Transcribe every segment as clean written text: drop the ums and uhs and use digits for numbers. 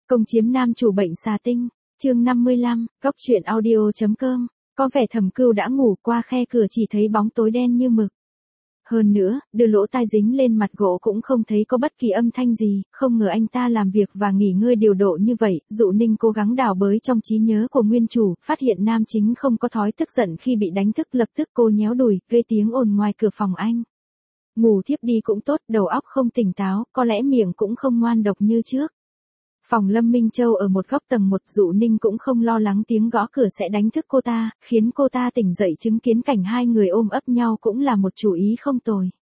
Công chiếm nam chủ bệnh xà tinh, chương 55, góc truyện audio.com, có vẻ Thẩm Cưu đã ngủ, qua khe cửa chỉ thấy bóng tối đen như mực. Hơn nữa, đưa lỗ tai dính lên mặt gỗ cũng không thấy có bất kỳ âm thanh gì, không ngờ anh ta làm việc và nghỉ ngơi điều độ như vậy. Dụ Ninh cố gắng đào bới trong trí nhớ của nguyên chủ, phát hiện nam chính không có thói tức giận khi bị đánh thức, lập tức cô nhéo đùi, gây tiếng ồn ngoài cửa phòng anh. Ngủ thiếp đi cũng tốt, đầu óc không tỉnh táo, có lẽ miệng cũng không ngoan độc như trước. Phòng Lâm Minh Châu ở một góc tầng 1, Dụ Ninh cũng không lo lắng tiếng gõ cửa sẽ đánh thức cô ta, khiến cô ta tỉnh dậy chứng kiến cảnh hai người ôm ấp nhau cũng là một chủ ý không tồi.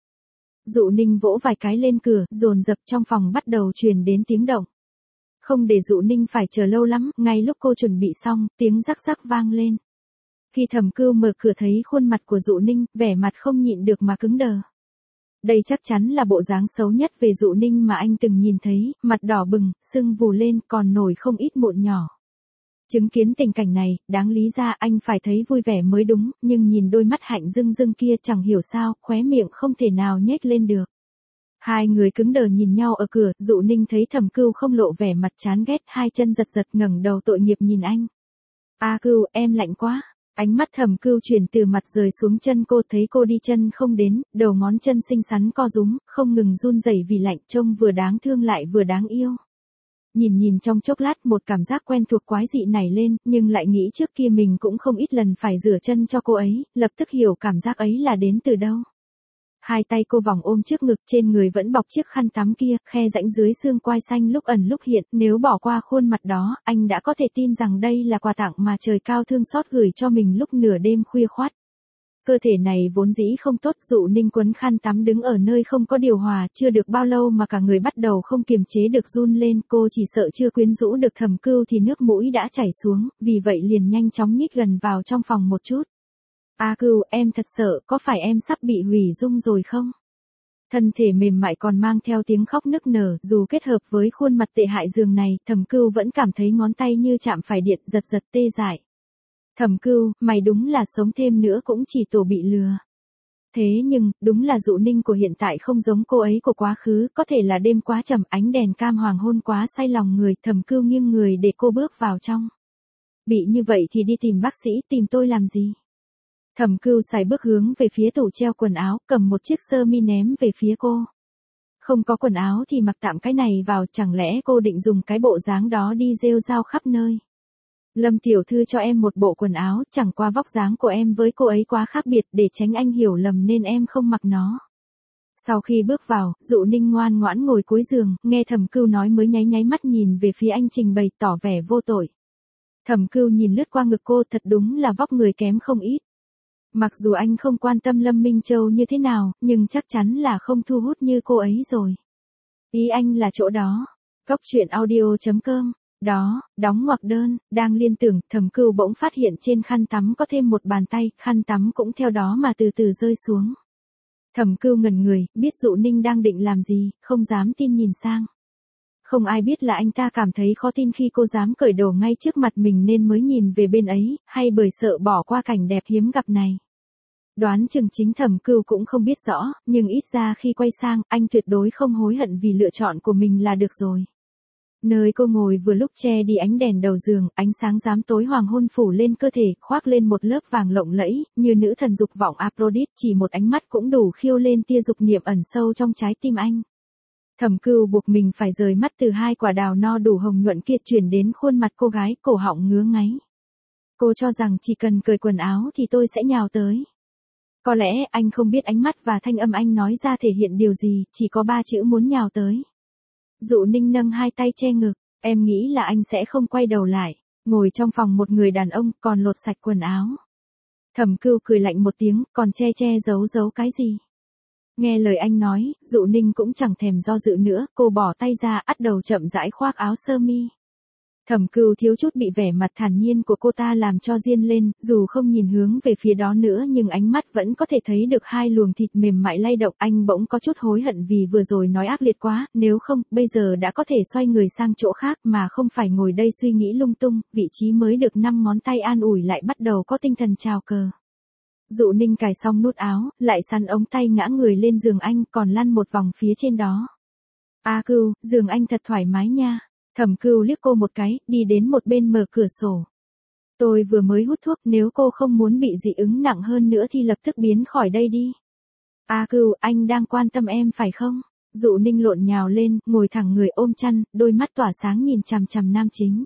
Dụ Ninh vỗ vài cái lên cửa, dồn dập trong phòng bắt đầu truyền đến tiếng động. Không để Dụ Ninh phải chờ lâu lắm, ngay lúc cô chuẩn bị xong, tiếng rắc rắc vang lên. Khi Thẩm Cưu mở cửa thấy khuôn mặt của Dụ Ninh, vẻ mặt không nhịn được mà cứng đờ. Đây chắc chắn là bộ dáng xấu nhất về Dụ Ninh mà anh từng nhìn thấy, mặt đỏ bừng, sưng vù lên, còn nổi không ít mụn nhỏ. Chứng kiến tình cảnh này, đáng lý ra anh phải thấy vui vẻ mới đúng, nhưng nhìn đôi mắt hạnh rưng rưng kia chẳng hiểu sao, khóe miệng không thể nào nhếch lên được. Hai người cứng đờ nhìn nhau ở cửa, Dụ Ninh thấy Thẩm Cưu không lộ vẻ mặt chán ghét, hai chân giật giật ngẩng đầu tội nghiệp nhìn anh. A Cưu, em lạnh quá. Ánh mắt Thẩm Cưu chuyển từ mặt rời xuống chân cô, thấy cô đi chân không đến, đầu ngón chân xinh xắn co rúm, không ngừng run rẩy vì lạnh, trông vừa đáng thương lại vừa đáng yêu. Nhìn trong chốc lát một cảm giác quen thuộc quái dị nảy lên, nhưng lại nghĩ trước kia mình cũng không ít lần phải rửa chân cho cô ấy, lập tức hiểu cảm giác ấy là đến từ đâu. Hai tay cô vòng ôm trước ngực, trên người vẫn bọc chiếc khăn tắm kia, khe rãnh dưới xương quai xanh lúc ẩn lúc hiện, nếu bỏ qua khuôn mặt đó, anh đã có thể tin rằng đây là quà tặng mà trời cao thương xót gửi cho mình lúc nửa đêm khuya khoắt. Cơ thể này vốn dĩ không tốt, Dụ Ninh quấn khăn tắm đứng ở nơi không có điều hòa, chưa được bao lâu mà cả người bắt đầu không kiềm chế được run lên, cô chỉ sợ chưa quyến rũ được Thẩm Cưu thì nước mũi đã chảy xuống, vì vậy liền nhanh chóng nhích gần vào trong phòng một chút. A Cưu, em thật sợ, có phải em sắp bị hủy dung rồi không? Thân thể mềm mại còn mang theo tiếng khóc nức nở, dù kết hợp với khuôn mặt tệ hại giường này, Thẩm Cưu vẫn cảm thấy ngón tay như chạm phải điện, giật giật tê dại. Thẩm Cưu, mày đúng là sống thêm nữa cũng chỉ tổ bị lừa. Thế nhưng, đúng là Dụ Ninh của hiện tại không giống cô ấy của quá khứ, có thể là đêm quá trầm, ánh đèn cam hoàng hôn quá say lòng người, Thẩm Cưu nghiêng người để cô bước vào trong. Bị như vậy thì đi tìm bác sĩ, tìm tôi làm gì? Thẩm Cưu sải bước hướng về phía tủ treo quần áo, cầm một chiếc sơ mi ném về phía cô. Không có quần áo thì mặc tạm cái này vào, chẳng lẽ cô định dùng cái bộ dáng đó đi rêu rao khắp nơi? Lâm tiểu thư cho em một bộ quần áo, chẳng qua vóc dáng của em với cô ấy quá khác biệt, để tránh anh hiểu lầm nên em không mặc nó. Sau khi bước vào, Dụ Ninh ngoan ngoãn ngồi cuối giường, nghe Thẩm Cưu nói mới nháy nháy mắt nhìn về phía anh trình bày, tỏ vẻ vô tội. Thẩm Cưu nhìn lướt qua ngực cô, thật đúng là vóc người kém không ít. Mặc dù anh không quan tâm Lâm Minh Châu như thế nào, nhưng chắc chắn là không thu hút như cô ấy rồi. Ý anh là chỗ đó. Góc truyện audio.com. Đó, đóng ngoặc đơn, đang liên tưởng, Thẩm Cưu bỗng phát hiện trên khăn tắm có thêm một bàn tay, khăn tắm cũng theo đó mà từ từ rơi xuống. Thẩm Cưu ngẩn người, biết Dụ Ninh đang định làm gì, không dám tin nhìn sang. Không ai biết là anh ta cảm thấy khó tin khi cô dám cởi đồ ngay trước mặt mình nên mới nhìn về bên ấy, hay bởi sợ bỏ qua cảnh đẹp hiếm gặp này. Đoán chừng chính Thẩm Cưu cũng không biết rõ, nhưng ít ra khi quay sang, anh tuyệt đối không hối hận vì lựa chọn của mình là được rồi. Nơi cô ngồi vừa lúc che đi ánh đèn đầu giường, ánh sáng rám tối hoàng hôn phủ lên cơ thể, khoác lên một lớp vàng lộng lẫy, như nữ thần dục vọng Aphrodite, chỉ một ánh mắt cũng đủ khiêu lên tia dục niệm ẩn sâu trong trái tim anh. Thẩm Cưu buộc mình phải rời mắt từ hai quả đào no đủ hồng nhuận kia chuyển đến khuôn mặt cô gái, cổ họng ngứa ngáy. Cô cho rằng chỉ cần cởi quần áo thì tôi sẽ nhào tới. Có lẽ anh không biết ánh mắt và thanh âm anh nói ra thể hiện điều gì, chỉ có 3 chữ muốn nhào tới. Dụ Ninh nâng hai tay che ngực, em nghĩ là anh sẽ không quay đầu lại. Ngồi trong phòng một người đàn ông, còn lột sạch quần áo. Thẩm Cưu cười lạnh một tiếng, còn che giấu cái gì? Nghe lời anh nói, Dụ Ninh cũng chẳng thèm do dự nữa, cô bỏ tay ra, ắt đầu chậm rãi khoác áo sơ mi. Thẩm Cưu thiếu chút bị vẻ mặt thản nhiên của cô ta làm cho diên lên, dù không nhìn hướng về phía đó nữa nhưng ánh mắt vẫn có thể thấy được hai luồng thịt mềm mại lay động. Anh bỗng có chút hối hận vì vừa rồi nói ác liệt quá, nếu không, bây giờ đã có thể xoay người sang chỗ khác mà không phải ngồi đây suy nghĩ lung tung, vị trí mới được 5 ngón tay an ủi lại bắt đầu có tinh thần chào cờ. Dụ Ninh cài xong nút áo, lại sắn ống tay ngã người lên giường anh, còn lăn một vòng phía trên đó. A Cưu, giường anh thật thoải mái nha. Thẩm Cừu liếc cô một cái, đi đến một bên mở cửa sổ. Tôi vừa mới hút thuốc, nếu cô không muốn bị dị ứng nặng hơn nữa thì lập tức biến khỏi đây đi. A Cừu, anh đang quan tâm em phải không? Dụ Ninh lộn nhào lên, ngồi thẳng người ôm chăn, đôi mắt tỏa sáng nhìn chằm chằm nam chính.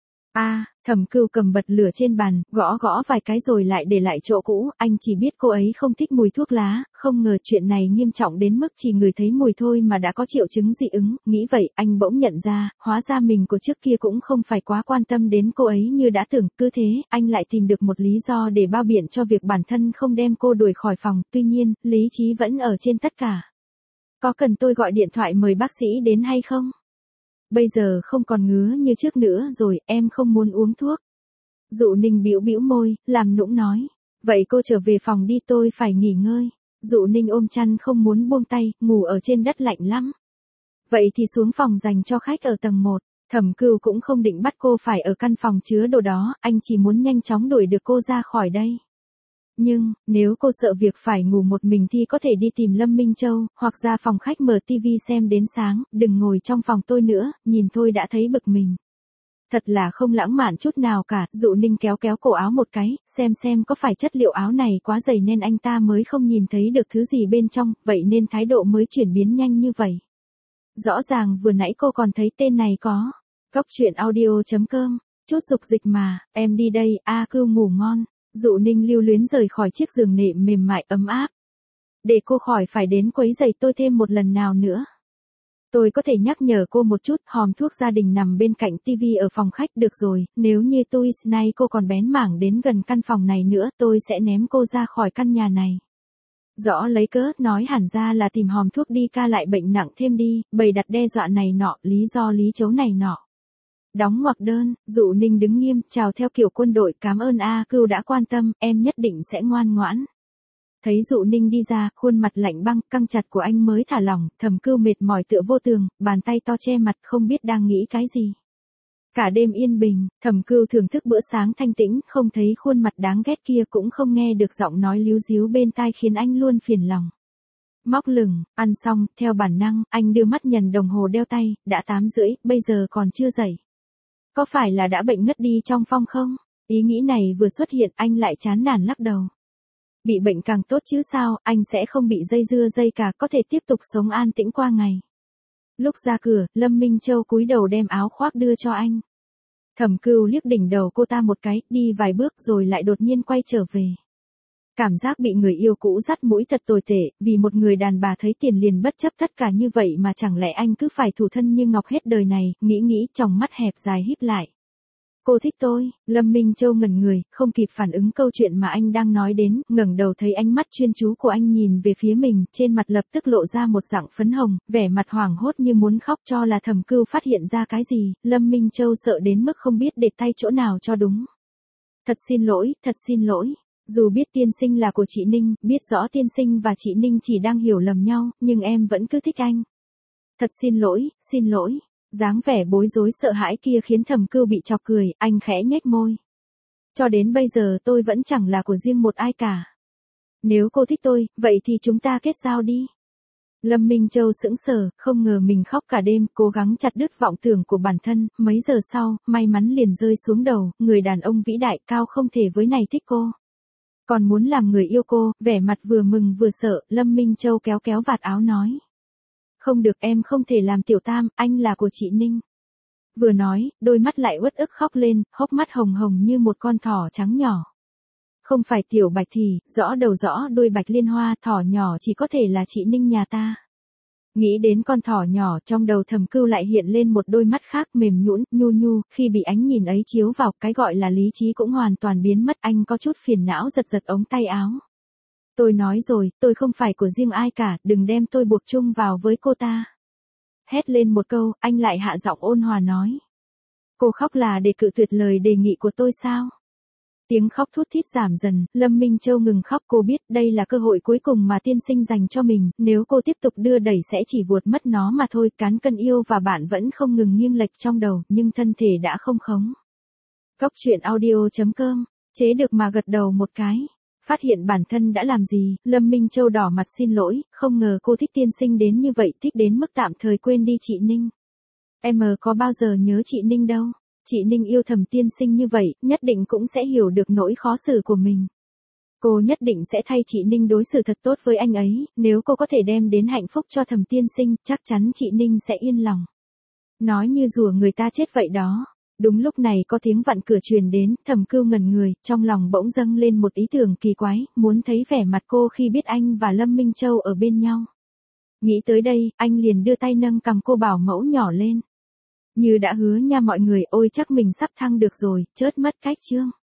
Thẩm Cừu cầm bật lửa trên bàn, gõ gõ vài cái rồi lại để lại chỗ cũ, anh chỉ biết cô ấy không thích mùi thuốc lá, không ngờ chuyện này nghiêm trọng đến mức chỉ ngửi thấy mùi thôi mà đã có triệu chứng dị ứng, nghĩ vậy, anh bỗng nhận ra, hóa ra mình của trước kia cũng không phải quá quan tâm đến cô ấy như đã tưởng, cứ thế, anh lại tìm được một lý do để bao biện cho việc bản thân không đem cô đuổi khỏi phòng, tuy nhiên, lý trí vẫn ở trên tất cả. Có cần tôi gọi điện thoại mời bác sĩ đến hay không? Bây giờ không còn ngứa như trước nữa rồi, em không muốn uống thuốc. Dụ Ninh bĩu bĩu môi, làm nũng nói. Vậy cô trở về phòng đi, tôi phải nghỉ ngơi. Dụ Ninh ôm chăn không muốn buông tay, ngủ ở trên đất lạnh lắm. Vậy thì xuống phòng dành cho khách ở tầng 1. Thẩm Cừu cũng không định bắt cô phải ở căn phòng chứa đồ đó, anh chỉ muốn nhanh chóng đuổi được cô ra khỏi đây. Nhưng, nếu cô sợ việc phải ngủ một mình thì có thể đi tìm Lâm Minh Châu, hoặc ra phòng khách mở tivi xem đến sáng, đừng ngồi trong phòng tôi nữa, nhìn thôi đã thấy bực mình. Thật là không lãng mạn chút nào cả, Dụ Ninh kéo kéo cổ áo một cái, xem có phải chất liệu áo này quá dày nên anh ta mới không nhìn thấy được thứ gì bên trong, vậy nên thái độ mới chuyển biến nhanh như vậy. Rõ ràng vừa nãy cô còn thấy tên này có. Cóc truyện audio.com, chút dục dịch mà, em đi đây, A Cừu ngủ ngon. Dụ Ninh lưu luyến rời khỏi chiếc giường nệm mềm mại ấm áp. Để cô khỏi phải đến quấy rầy tôi thêm một lần nào nữa. Tôi có thể nhắc nhở cô một chút, hòm thuốc gia đình nằm bên cạnh tivi ở phòng khách, được rồi, nếu như tôi nay cô còn bén mảng đến gần căn phòng này nữa, tôi sẽ ném cô ra khỏi căn nhà này. Rõ lấy cớ, nói hẳn ra là tìm hòm thuốc đi ca lại bệnh nặng thêm đi, bày đặt đe dọa này nọ, lý do lý chấu này nọ. Đóng ngoặc đơn, Dụ Ninh đứng nghiêm, chào theo kiểu quân đội, cảm ơn A Cừu đã quan tâm, em nhất định sẽ ngoan ngoãn. Thấy Dụ Ninh đi ra, khuôn mặt lạnh băng, căng chặt của anh mới thả lỏng, Thẩm Cừu mệt mỏi tựa vô tường, bàn tay to che mặt không biết đang nghĩ cái gì. Cả đêm yên bình, Thẩm Cừu thưởng thức bữa sáng thanh tĩnh, không thấy khuôn mặt đáng ghét kia cũng không nghe được giọng nói líu díu bên tai khiến anh luôn phiền lòng. Móc lửng, ăn xong, theo bản năng, anh đưa mắt nhìn đồng hồ đeo tay, đã 8:30, bây giờ còn chưa dậy. Có phải là đã bệnh ngất đi trong phong không? Ý nghĩ này vừa xuất hiện anh lại chán nản lắc đầu. Bị bệnh càng tốt chứ sao, anh sẽ không bị dây dưa dây cả, có thể tiếp tục sống an tĩnh qua ngày. Lúc ra cửa, Lâm Minh Châu cúi đầu đem áo khoác đưa cho anh. Thẩm Cừu liếc đỉnh đầu cô ta một cái, đi vài bước rồi lại đột nhiên quay trở về. Cảm giác bị người yêu cũ dắt mũi thật tồi tệ, vì một người đàn bà thấy tiền liền bất chấp tất cả như vậy mà chẳng lẽ anh cứ phải thủ thân như ngọc hết đời này, nghĩ tròng mắt hẹp dài híp lại. Cô thích tôi, Lâm Minh Châu ngẩn người, không kịp phản ứng câu chuyện mà anh đang nói đến, ngẩng đầu thấy ánh mắt chuyên chú của anh nhìn về phía mình, trên mặt lập tức lộ ra một dạng phấn hồng, vẻ mặt hoảng hốt như muốn khóc cho là Thẩm Cừu phát hiện ra cái gì, Lâm Minh Châu sợ đến mức không biết để tay chỗ nào cho đúng. Thật xin lỗi. Dù biết tiên sinh là của chị Ninh, biết rõ tiên sinh và chị Ninh chỉ đang hiểu lầm nhau, nhưng em vẫn cứ thích anh. Thật xin lỗi. Dáng vẻ bối rối sợ hãi kia khiến Thẩm Cừu bị chọc cười, anh khẽ nhếch môi. Cho đến bây giờ tôi vẫn chẳng là của riêng một ai cả. Nếu cô thích tôi, vậy thì chúng ta kết giao đi. Lâm Minh Châu sững sờ, không ngờ mình khóc cả đêm, cố gắng chặt đứt vọng tưởng của bản thân, mấy giờ sau, may mắn liền rơi xuống đầu, người đàn ông vĩ đại cao không thể với này thích cô. Còn muốn làm người yêu cô, vẻ mặt vừa mừng vừa sợ, Lâm Minh Châu kéo kéo vạt áo nói. Không được, em không thể làm tiểu tam, anh là của chị Ninh. Vừa nói, đôi mắt lại uất ức khóc lên, hốc mắt hồng hồng như một con thỏ trắng nhỏ. Không phải tiểu bạch thì, rõ đầu rõ đuôi bạch liên hoa, thỏ nhỏ chỉ có thể là chị Ninh nhà ta. Nghĩ đến con thỏ nhỏ, trong đầu Thẩm Cừu lại hiện lên một đôi mắt khác mềm nhũn, nhu, khi bị ánh nhìn ấy chiếu vào, cái gọi là lý trí cũng hoàn toàn biến mất, anh có chút phiền não giật ống tay áo. Tôi nói rồi, tôi không phải của riêng ai cả, đừng đem tôi buộc chung vào với cô ta. Hét lên một câu, anh lại hạ giọng ôn hòa nói. Cô khóc là để cự tuyệt lời đề nghị của tôi sao? Tiếng khóc thút thít giảm dần, Lâm Minh Châu ngừng khóc, cô biết đây là cơ hội cuối cùng mà tiên sinh dành cho mình, nếu cô tiếp tục đưa đẩy sẽ chỉ vuột mất nó mà thôi, cán cân yêu và bạn vẫn không ngừng nghiêng lệch trong đầu, nhưng thân thể đã không khống. Cóc truyện audio.com, chế được mà gật đầu một cái. Phát hiện bản thân đã làm gì, Lâm Minh Châu đỏ mặt xin lỗi, không ngờ cô thích tiên sinh đến như vậy, thích đến mức tạm thời quên đi chị Ninh. Em có bao giờ nhớ chị Ninh đâu. Chị Ninh yêu Thẩm tiên sinh như vậy, nhất định cũng sẽ hiểu được nỗi khó xử của mình. Cô nhất định sẽ thay chị Ninh đối xử thật tốt với anh ấy, nếu cô có thể đem đến hạnh phúc cho Thẩm tiên sinh, chắc chắn chị Ninh sẽ yên lòng. Nói như rủa người ta chết vậy đó. Đúng lúc này có tiếng vặn cửa truyền đến, Thẩm Cưu ngẩn người, trong lòng bỗng dâng lên một ý tưởng kỳ quái, muốn thấy vẻ mặt cô khi biết anh và Lâm Minh Châu ở bên nhau. Nghĩ tới đây, anh liền đưa tay nâng cằm cô bảo mẫu nhỏ lên. Như đã hứa nha mọi người, ôi chắc mình sắp thăng được rồi, chớt mất cách chương.